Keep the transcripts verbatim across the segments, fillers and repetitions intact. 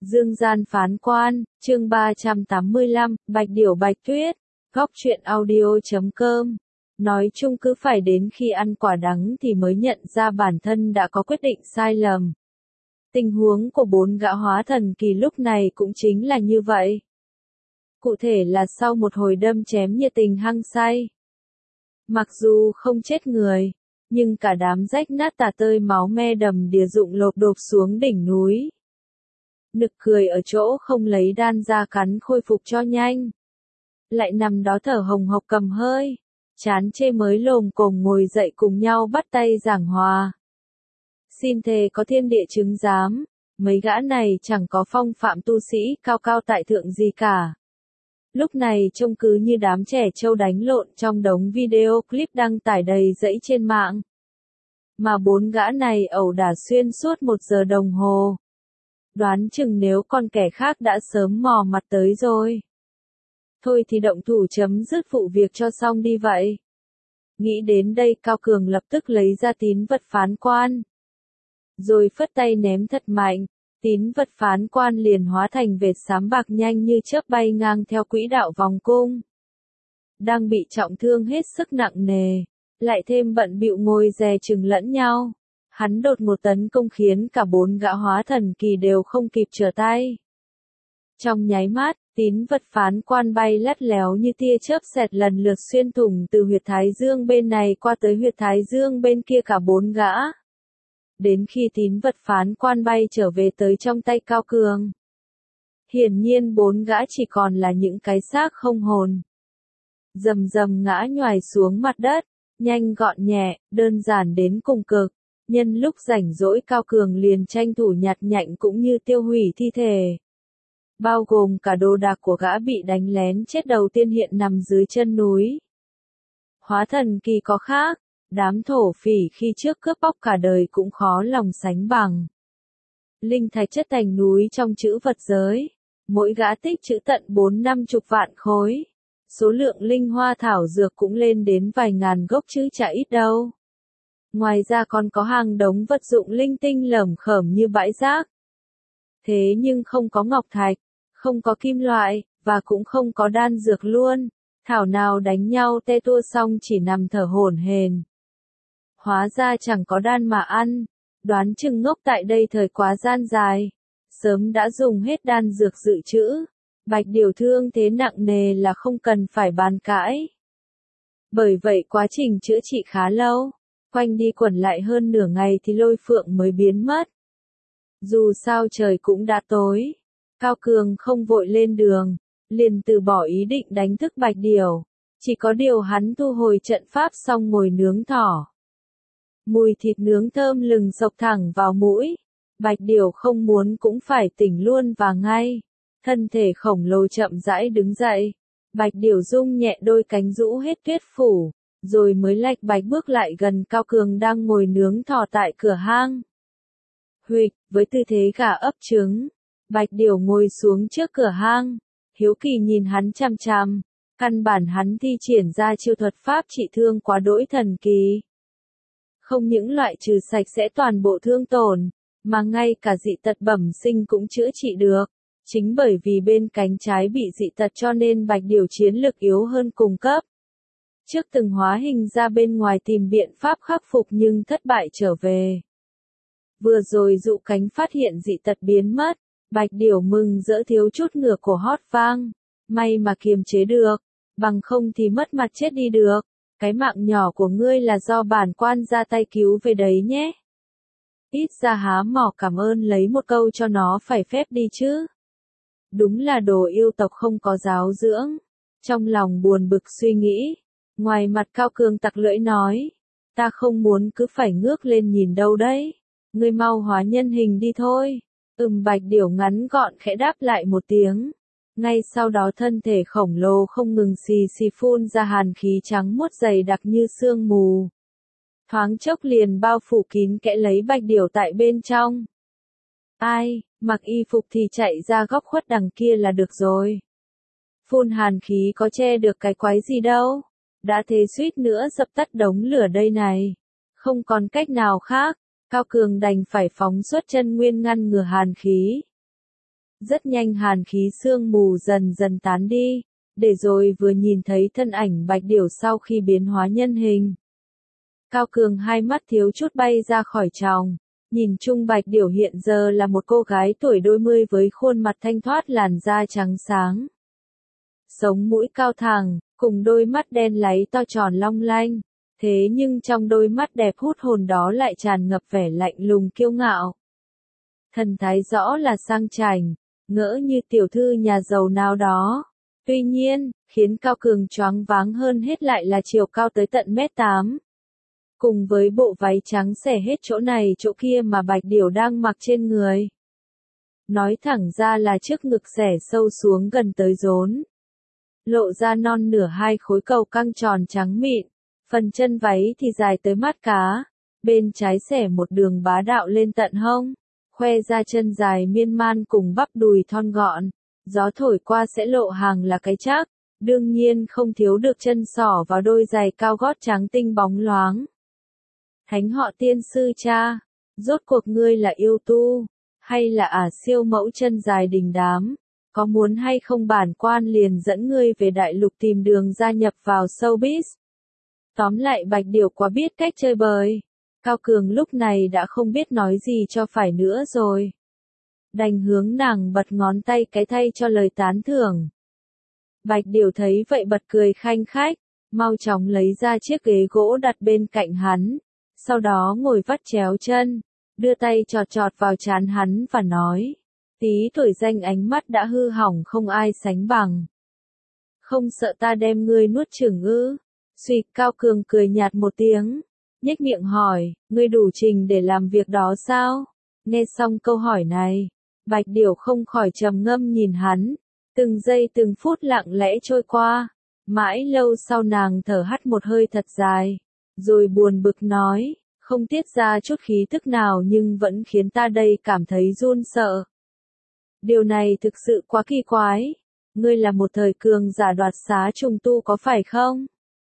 Dương gian phán quan, chương ba trăm tám mươi lăm, Bạch Điểu Bạch Tuyết, góc truyện audio chấm com. Nói chung cứ phải đến khi ăn quả đắng thì mới nhận ra bản thân đã có quyết định sai lầm. Tình huống của bốn gã hóa thần kỳ lúc này cũng chính là như vậy. Cụ thể là sau một hồi đâm chém nhiệt tình hăng say. Mặc dù không chết người, nhưng cả đám rách nát tả tơi máu me đầm đìa rụng lộp độp xuống đỉnh núi. Nực cười ở chỗ không lấy đan ra cắn khôi phục cho nhanh. Lại nằm đó thở hồng hộc cầm hơi, chán chê mới lồm cồm ngồi dậy cùng nhau bắt tay giảng hòa. Xin thề có thiên địa chứng giám, mấy gã này chẳng có phong phạm tu sĩ cao cao tại thượng gì cả. Lúc này trông cứ như đám trẻ trâu đánh lộn trong đống video clip đăng tải đầy rẫy trên mạng. Mà bốn gã này ẩu đả xuyên suốt một giờ đồng hồ. Đoán chừng nếu con kẻ khác đã sớm mò mặt tới rồi. Thôi thì động thủ chấm dứt vụ việc cho xong đi vậy. Nghĩ đến đây Cao Cường lập tức lấy ra tín vật phán quan. Rồi phất tay ném thật mạnh, tín vật phán quan liền hóa thành vệt xám bạc nhanh như chớp bay ngang theo quỹ đạo vòng cung. Đang bị trọng thương hết sức nặng nề, lại thêm bận bịu ngồi dè chừng lẫn nhau. Hắn đột một tấn công khiến cả bốn gã hóa thần kỳ đều không kịp trở tay. Trong nháy mắt, tín vật phán quan bay lắt léo như tia chớp xẹt lần lượt xuyên thủng từ huyệt thái dương bên này qua tới huyệt thái dương bên kia cả bốn gã. Đến khi tín vật phán quan bay trở về tới trong tay Cao Cường. Hiển nhiên bốn gã chỉ còn là những cái xác không hồn. Rầm rầm ngã nhoài xuống mặt đất, nhanh gọn nhẹ, đơn giản đến cùng cực. Nhân lúc rảnh rỗi Cao Cường liền tranh thủ nhặt nhạnh cũng như tiêu hủy thi thể. Bao gồm cả đồ đạc của gã bị đánh lén chết đầu tiên hiện nằm dưới chân núi. Hóa thần kỳ có khác, đám thổ phỉ khi trước cướp bóc cả đời cũng khó lòng sánh bằng. Linh thạch chất thành núi trong chữ vật giới, mỗi gã tích trữ tận bốn năm chục vạn khối. Số lượng linh hoa thảo dược cũng lên đến vài ngàn gốc chứ chả ít đâu. Ngoài ra còn có hàng đống vật dụng linh tinh lởm khởm như bãi rác. Thế nhưng không có ngọc thạch, không có kim loại, và cũng không có đan dược luôn. Thảo nào đánh nhau tê tua xong chỉ nằm thở hổn hển. Hóa ra chẳng có đan mà ăn, đoán chừng ngốc tại đây thời quá gian dài. Sớm đã dùng hết đan dược dự trữ. Bạch Điểu thương thế nặng nề là không cần phải bàn cãi. Bởi vậy quá trình chữa trị khá lâu. Quanh đi quẩn lại hơn nửa ngày thì Lôi Phượng mới biến mất. Dù sao trời cũng đã tối, Cao Cường không vội lên đường, liền từ bỏ ý định đánh thức Bạch Điểu. Chỉ có điều hắn thu hồi trận pháp xong ngồi nướng thỏ. Mùi thịt nướng thơm lừng sộc thẳng vào mũi. Bạch Điểu không muốn cũng phải tỉnh luôn và ngay. Thân thể khổng lồ chậm rãi đứng dậy. Bạch Điểu rung nhẹ đôi cánh rũ hết tuyết phủ. Rồi mới lạch bạch bước lại gần Cao Cường đang ngồi nướng thỏ tại cửa hang. Huỵch, với tư thế gà ấp trứng, Bạch Điểu ngồi xuống trước cửa hang, hiếu kỳ nhìn hắn chằm chằm, căn bản hắn thi triển ra chiêu thuật pháp trị thương quá đỗi thần kỳ. Không những loại trừ sạch sẽ toàn bộ thương tổn, mà ngay cả dị tật bẩm sinh cũng chữa trị được. Chính bởi vì bên cánh trái bị dị tật cho nên Bạch Điểu chiến lực yếu hơn cùng cấp. Trước từng hóa hình ra bên ngoài tìm biện pháp khắc phục nhưng thất bại trở về. Vừa rồi dụ cánh phát hiện dị tật biến mất, Bạch Điểu mừng rỡ thiếu chút ngửa cổ hót vang. May mà kiềm chế được, bằng không thì mất mặt chết đi được. Cái mạng nhỏ của ngươi là do bản quan ra tay cứu về đấy nhé. Ít ra há mỏ cảm ơn lấy một câu cho nó phải phép đi chứ. Đúng là đồ yêu tộc không có giáo dưỡng. Trong lòng buồn bực suy nghĩ. Ngoài mặt Cao Cường tặc lưỡi nói, ta không muốn cứ phải ngước lên nhìn đâu đấy, ngươi mau hóa nhân hình đi thôi. Ừm Bạch Điểu ngắn gọn khẽ đáp lại một tiếng, ngay sau đó thân thể khổng lồ không ngừng xì xì phun ra hàn khí trắng muốt dày đặc như sương mù. Thoáng chốc liền bao phủ kín kẽ lấy Bạch Điểu tại bên trong. Ai, mặc y phục thì chạy ra góc khuất đằng kia là được rồi. Phun hàn khí có che được cái quái gì đâu. Đã thế suýt nữa dập tắt đống lửa đây này. Không còn cách nào khác, Cao Cường đành phải phóng xuất chân nguyên ngăn ngừa hàn khí. Rất nhanh hàn khí sương mù dần dần tán đi, để rồi vừa nhìn thấy thân ảnh Bạch Điểu sau khi biến hóa nhân hình. Cao Cường hai mắt thiếu chút bay ra khỏi tròng, nhìn chung Bạch Điểu hiện giờ là một cô gái tuổi đôi mươi với khuôn mặt thanh thoát, làn da trắng sáng. Sống mũi cao thẳng, cùng đôi mắt đen láy to tròn long lanh, thế nhưng trong đôi mắt đẹp hút hồn đó lại tràn ngập vẻ lạnh lùng kiêu ngạo. Thần thái rõ là sang chảnh, ngỡ như tiểu thư nhà giàu nào đó. Tuy nhiên, khiến Cao Cường choáng váng hơn hết lại là chiều cao tới tận mét tám. Cùng với bộ váy trắng xẻ hết chỗ này chỗ kia mà Bạch Điểu đang mặc trên người. Nói thẳng ra là trước ngực xẻ sâu xuống gần tới rốn. Lộ ra non nửa hai khối cầu căng tròn trắng mịn, phần chân váy thì dài tới mắt cá, bên trái xẻ một đường bá đạo lên tận hông, khoe ra chân dài miên man cùng bắp đùi thon gọn, gió thổi qua sẽ lộ hàng là cái chắc, đương nhiên không thiếu được chân sỏ vào đôi giày cao gót trắng tinh bóng loáng. Thánh họ tiên sư cha, rốt cuộc ngươi là yêu tu, hay là ả siêu mẫu chân dài đình đám? Có muốn hay không bản quan liền dẫn ngươi về đại lục tìm đường gia nhập vào showbiz. Tóm lại Bạch Điểu quá biết cách chơi bời. Cao Cường lúc này đã không biết nói gì cho phải nữa rồi. Đành hướng nàng bật ngón tay cái thay cho lời tán thưởng. Bạch Điểu thấy vậy bật cười khanh khách, mau chóng lấy ra chiếc ghế gỗ đặt bên cạnh hắn. Sau đó ngồi vắt chéo chân, đưa tay chọt chọt vào trán hắn và nói. Tí tuổi danh ánh mắt đã hư hỏng không ai sánh bằng. Không sợ ta đem ngươi nuốt chửng ư? Xuyệt. Cao Cường cười nhạt một tiếng, nhếch miệng hỏi, ngươi đủ trình để làm việc đó sao? Nghe xong câu hỏi này, Bạch Điểu không khỏi trầm ngâm nhìn hắn, từng giây từng phút lặng lẽ trôi qua, mãi lâu sau nàng thở hắt một hơi thật dài, rồi buồn bực nói, không tiết ra chút khí tức nào nhưng vẫn khiến ta đây cảm thấy run sợ. Điều này thực sự quá kỳ quái. Ngươi là một thời cường giả đoạt xá trùng tu có phải không?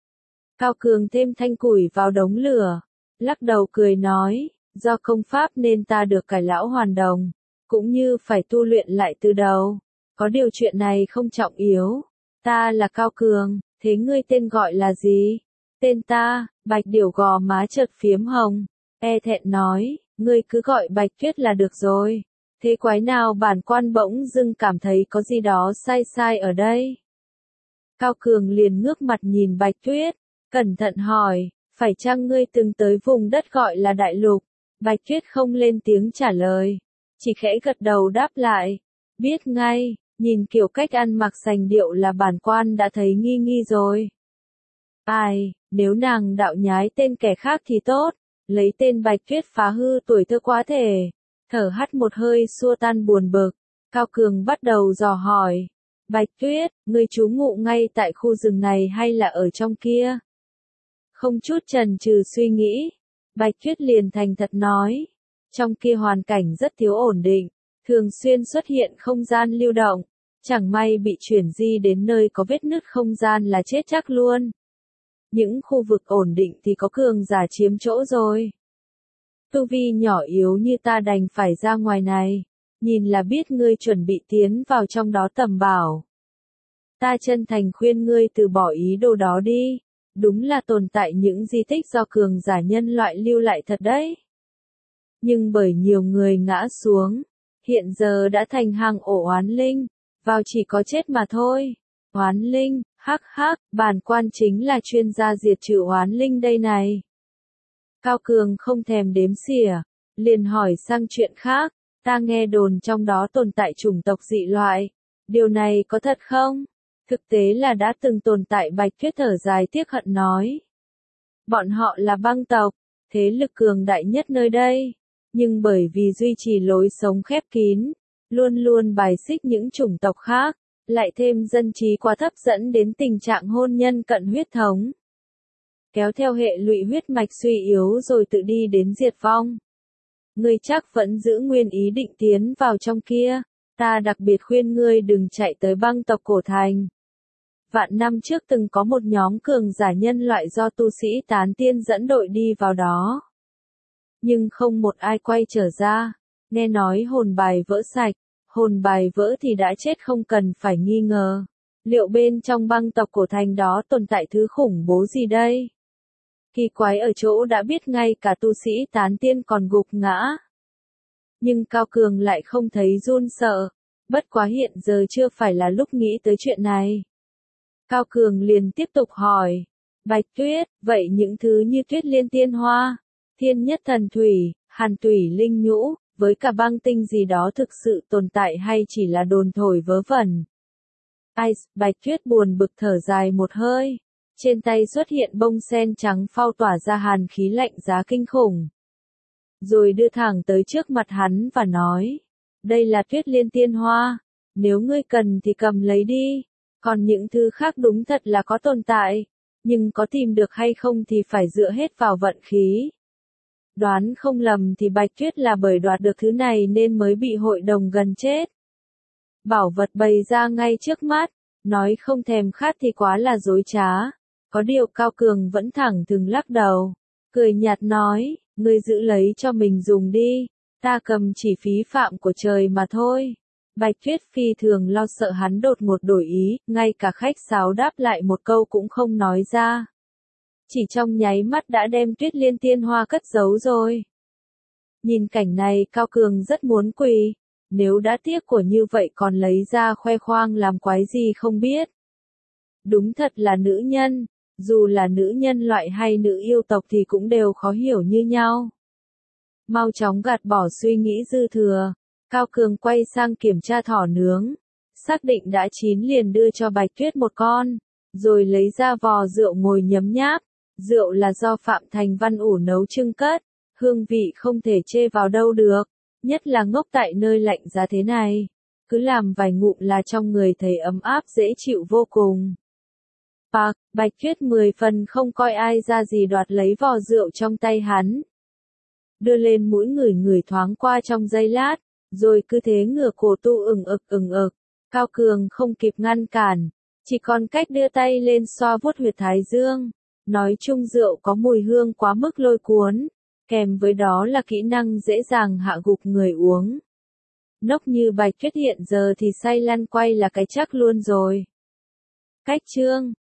Cao Cường thêm thanh củi vào đống lửa, lắc đầu cười nói, do công pháp nên ta được cải lão hoàn đồng, cũng như phải tu luyện lại từ đầu. Có điều chuyện này không trọng yếu. Ta là Cao Cường, thế ngươi tên gọi là gì? Tên ta, Bạch Điểu gò má chợt phiếm hồng, e thẹn nói, ngươi cứ gọi Bạch Tuyết là được rồi. Thế quái nào bản quan bỗng dưng cảm thấy có gì đó sai sai ở đây. Cao Cường liền ngước mặt nhìn Bạch Tuyết, cẩn thận hỏi, phải chăng ngươi từng tới vùng đất gọi là Đại Lục? Bạch Tuyết không lên tiếng trả lời, chỉ khẽ gật đầu đáp lại, biết ngay, nhìn kiểu cách ăn mặc sành điệu là bản quan đã thấy nghi nghi rồi. Ai, nếu nàng đạo nhái tên kẻ khác thì tốt, lấy tên Bạch Tuyết phá hư tuổi thơ quá thể. Thở hắt một hơi xua tan buồn bực, Cao Cường bắt đầu dò hỏi, Bạch Tuyết, ngươi trú ngụ ngay tại khu rừng này hay là ở trong kia? Không chút chần chừ suy nghĩ, Bạch Tuyết liền thành thật nói, trong kia hoàn cảnh rất thiếu ổn định, thường xuyên xuất hiện không gian lưu động, chẳng may bị chuyển di đến nơi có vết nứt không gian là chết chắc luôn. Những khu vực ổn định thì có cường giả chiếm chỗ rồi. Tu vi nhỏ yếu như ta đành phải ra ngoài này, nhìn là biết ngươi chuẩn bị tiến vào trong đó tầm bảo. Ta chân thành khuyên ngươi từ bỏ ý đồ đó đi, đúng là tồn tại những di tích do cường giả nhân loại lưu lại thật đấy. Nhưng bởi nhiều người ngã xuống, hiện giờ đã thành hàng ổ oán linh, vào chỉ có chết mà thôi. Oán linh, hắc hắc, bản quan chính là chuyên gia diệt trừ oán linh đây này. Cao Cường không thèm đếm xỉa, liền hỏi sang chuyện khác, ta nghe đồn trong đó tồn tại chủng tộc dị loại, điều này có thật không? Thực tế là đã từng tồn tại. Bạch Tuyết thở dài tiếc hận nói. Bọn họ là băng tộc, thế lực cường đại nhất nơi đây, nhưng bởi vì duy trì lối sống khép kín, luôn luôn bài xích những chủng tộc khác, lại thêm dân trí quá thấp dẫn đến tình trạng hôn nhân cận huyết thống. Kéo theo hệ lụy huyết mạch suy yếu rồi tự đi đến diệt vong. Ngươi chắc vẫn giữ nguyên ý định tiến vào trong kia, ta đặc biệt khuyên ngươi đừng chạy tới băng tộc cổ thành. Vạn năm trước từng có một nhóm cường giả nhân loại do tu sĩ tán tiên dẫn đội đi vào đó. Nhưng không một ai quay trở ra, nghe nói hồn bài vỡ sạch, Hồn bài vỡ thì đã chết không cần phải nghi ngờ. Liệu bên trong băng tộc cổ thành đó tồn tại thứ khủng bố gì đây? Kỳ quái ở chỗ đã biết ngay cả tu sĩ tán tiên còn gục ngã. Nhưng Cao Cường lại không thấy run sợ. Bất quá hiện giờ chưa phải là lúc nghĩ tới chuyện này. Cao Cường liền tiếp tục hỏi. Bạch Tuyết, vậy những thứ như Tuyết Liên Tiên Hoa, Thiên Nhất Thần Thủy, Hàn Tủy Linh Nhũ, với cả băng tinh gì đó thực sự tồn tại hay chỉ là đồn thổi vớ vẩn? Ai, Bạch Tuyết buồn bực thở dài một hơi. Trên tay xuất hiện bông sen trắng phao tỏa ra hàn khí lạnh giá kinh khủng. Rồi đưa thẳng tới trước mặt hắn và nói. Đây là Tuyết Liên Tiên Hoa. Nếu ngươi cần thì cầm lấy đi. Còn những thứ khác đúng thật là có tồn tại. Nhưng có tìm được hay không thì phải dựa hết vào vận khí. Đoán không lầm thì Bạch Tuyết là bởi đoạt được thứ này nên mới bị hội đồng gần chết. Bảo vật bày ra ngay trước mắt. Nói không thèm khát thì quá là dối trá. Có điều Cao Cường vẫn thẳng thừng lắc đầu. Cười nhạt nói, ngươi giữ lấy cho mình dùng đi. Ta cầm chỉ phí phạm của trời mà thôi. Bạch Tuyết phi thường lo sợ hắn đột ngột đổi ý, ngay cả khách sáo đáp lại một câu cũng không nói ra. Chỉ trong nháy mắt đã đem Tuyết Liên Tiên Hoa cất giấu rồi. Nhìn cảnh này Cao Cường rất muốn quỳ. Nếu đã tiếc của như vậy còn lấy ra khoe khoang làm quái gì không biết. Đúng thật là nữ nhân, dù là nữ nhân loại hay nữ yêu tộc thì cũng đều khó hiểu như nhau. Mau chóng gạt bỏ suy nghĩ dư thừa, Cao Cường quay sang kiểm tra thỏ nướng. Xác định đã chín liền đưa cho Bạch Tuyết một con, rồi lấy ra vò rượu ngồi nhấm nháp. Rượu là do Phạm Thành Văn ủ nấu trưng cất, hương vị không thể chê vào đâu được. Nhất là ngốc tại nơi lạnh giá thế này. Cứ làm vài ngụm là trong người thấy ấm áp dễ chịu vô cùng. Bạc, Bạch Tuyết mười phần không coi ai ra gì đoạt lấy vò rượu trong tay hắn. Đưa lên mũi người người thoáng qua trong giây lát, rồi cứ thế ngửa cổ tu ửng ực ửng ực. Cao Cường không kịp ngăn cản, chỉ còn cách đưa tay lên xoa vuốt huyệt thái dương. Nói chung rượu có mùi hương quá mức lôi cuốn. Kèm với đó là kỹ năng dễ dàng hạ gục người uống. Nốc như Bạch Tuyết hiện giờ thì say lăn quay là cái chắc luôn rồi. Cách chương